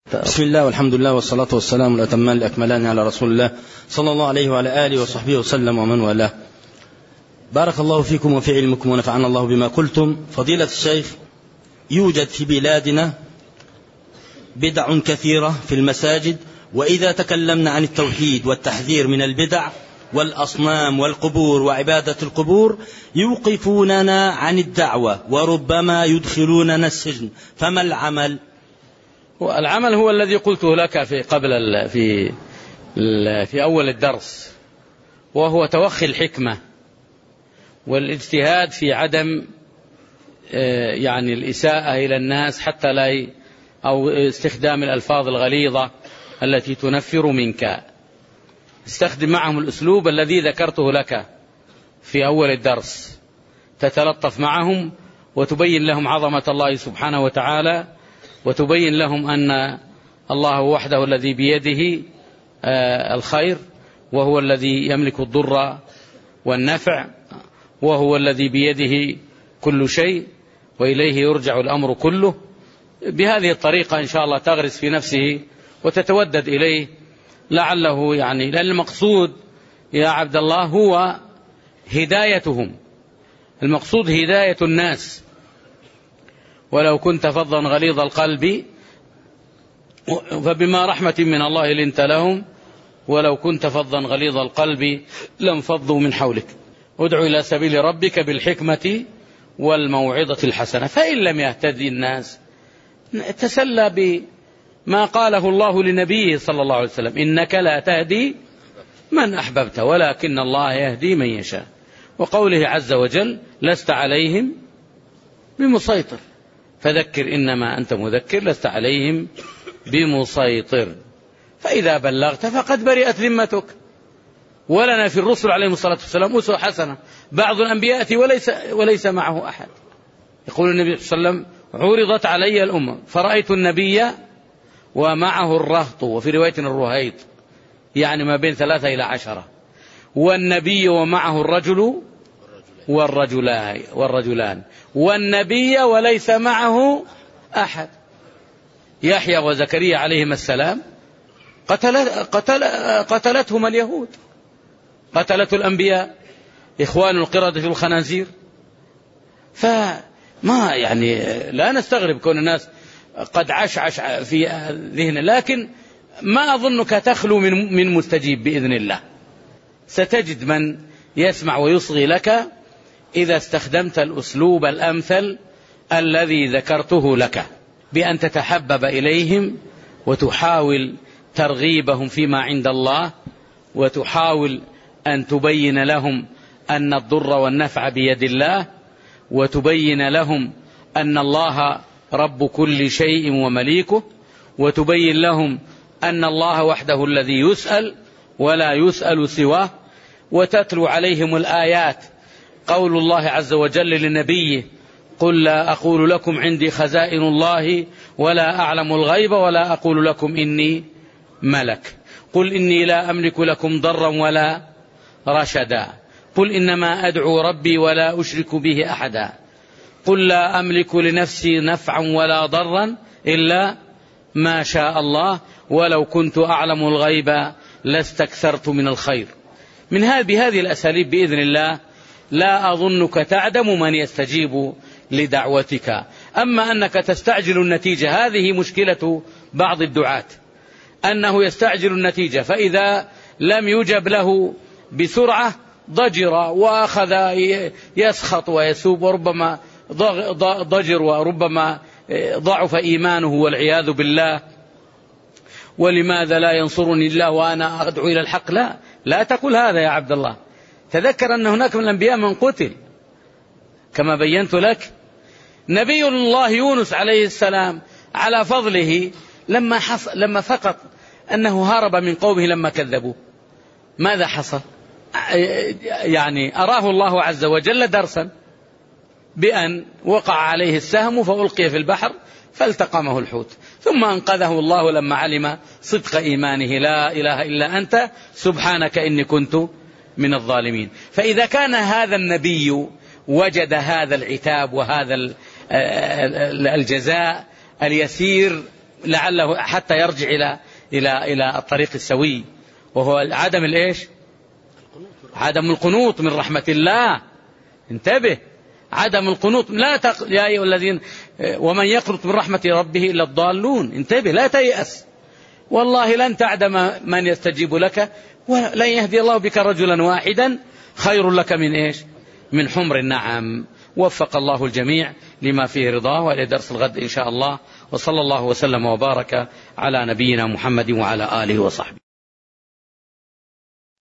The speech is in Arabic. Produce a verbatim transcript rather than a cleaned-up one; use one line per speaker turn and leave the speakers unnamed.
بسم الله والحمد لله والصلاة والسلام الأتمان الأكملان على رسول الله صلى الله عليه وعلى آله وصحبه وسلم ومن والاه. بارك الله فيكم وفي علمكم ونفعنا الله بما قلتم. فضيلة الشيخ، يوجد في بلادنا بدع كثيرة في المساجد، وإذا تكلمنا عن التوحيد والتحذير من البدع والأصنام والقبور وعبادة القبور يوقفوننا عن الدعوة وربما يدخلوننا السجن، فما العمل؟
العمل هو الذي قلته لك في قبل في في أول الدرس، وهو توخي الحكمة والاجتهاد في عدم يعني الإساءة إلى الناس حتى لا أو استخدام الألفاظ الغليظة التي تنفر منك. استخدم معهم الأسلوب الذي ذكرته لك في أول الدرس، تتلطف معهم وتبين لهم عظمة الله سبحانه وتعالى، وتبين لهم أن الله وحده الذي بيده الخير، وهو الذي يملك الضر والنفع، وهو الذي بيده كل شيء وإليه يرجع الأمر كله. بهذه الطريقة إن شاء الله تغرس في نفسه وتتودد إليه، لعله يعني لأن المقصود يا عبد الله هو هدايتهم، المقصود هداية الناس. ولو كنت فظا غليظ القلب فبما رحمة من الله لنت لهم، ولو كنت فظا غليظ القلب لانفضوا من حولك. ادع إلى سبيل ربك بالحكمة والموعظة الحسنة. فإن لم يهتدي الناس تسلى بما قاله الله لنبيه صلى الله عليه وسلم: إنك لا تهدي من أحببت ولكن الله يهدي من يشاء. وقوله عز وجل: لست عليهم بمسيطر فذكر إنما أنت مذكر لست عليهم بمسيطر. فإذا بلغت فقد برئت ذمتك. ولنا في الرسل عليهم الصلاة والسلام أسوة حسنة. بعض الأنبياء وليس, وليس معه أحد. يقول النبي صلى الله عليه وسلم: عرضت علي الأمة فرأيت النبي ومعه الرهط، وفي رواية الرهيط، يعني ما بين ثلاثة إلى عشرة، والنبي ومعه الرجل والرجلان, والرجلان والنبي وليس معه أحد. يحيى وزكريا عليهما السلام قتل قتل قتلتهما اليهود، قتلت الأنبياء إخوان القردة الخنازير. فما يعني لا نستغرب كون الناس قد عشعش في ذهنه، لكن ما أظنك تخلو من من مستجيب بإذن الله. ستجد من يسمع ويصغي لك إذا استخدمت الأسلوب الأمثل الذي ذكرته لك، بأن تتحبب إليهم وتحاول ترغيبهم فيما عند الله، وتحاول أن تبين لهم أن الضر والنفع بيد الله، وتبين لهم أن الله رب كل شيء ومليكه، وتبين لهم أن الله وحده الذي يسأل ولا يسأل سواه، وتتلو عليهم الآيات. قول الله عز وجل لنبيه: قل لا أقول لكم عندي خزائن الله ولا أعلم الغيب ولا أقول لكم إني ملك. قل إني لا أملك لكم ضرا ولا رشدا. قل إنما أدعو ربي ولا أشرك به أحدا. قل لا أملك لنفسي نفعا ولا ضرا إلا ما شاء الله ولو كنت أعلم الغيب لاستكثرت من الخير. من هذه بهذه الأساليب بإذن الله لا أظنك تعدم من يستجيب لدعوتك. أما أنك تستعجل النتيجة، هذه مشكلة بعض الدعاة، أنه يستعجل النتيجة، فإذا لم يجب له بسرعة ضجر وأخذ يسخط ويسوب، وربما ضجر وربما ضعف إيمانه والعياذ بالله. ولماذا لا ينصرني الله وأنا أدعو إلى الحق؟ لا لا تقول هذا يا عبد الله. تذكر أن هناك من الأنبياء من قتل كما بينت لك. نبي الله يونس عليه السلام على فضله لما, لما فقط أنه هرب من قومه لما كذبوه، ماذا حصل؟ يعني أراه الله عز وجل درسا بأن وقع عليه السهم فألقي في البحر فالتقمه الحوت، ثم أنقذه الله لما علم صدق إيمانه: لا إله إلا أنت سبحانك إني كنت من الظالمين. فإذا كان هذا النبي وجد هذا العتاب وهذا الجزاء اليسير لعله حتى يرجع إلى إلى إلى الطريق السوي، وهو عدم الإيش؟ عدم القنوط من رحمة الله. انتبه، عدم القنوط. لا تق... يا أيها الذين ومن يقنط من رحمة ربه إلا الضالون. انتبه، لا تيأس، والله لن تعدم من يستجيب لك، ولن يهدي الله بك رجلا واحدا خير لك من إيش؟ من حمر النعم. وفق الله الجميع لما فيه رضاه، وإلى درس الغد إن شاء الله، وصلى الله وسلم وبارك على نبينا محمد وعلى آله وصحبه.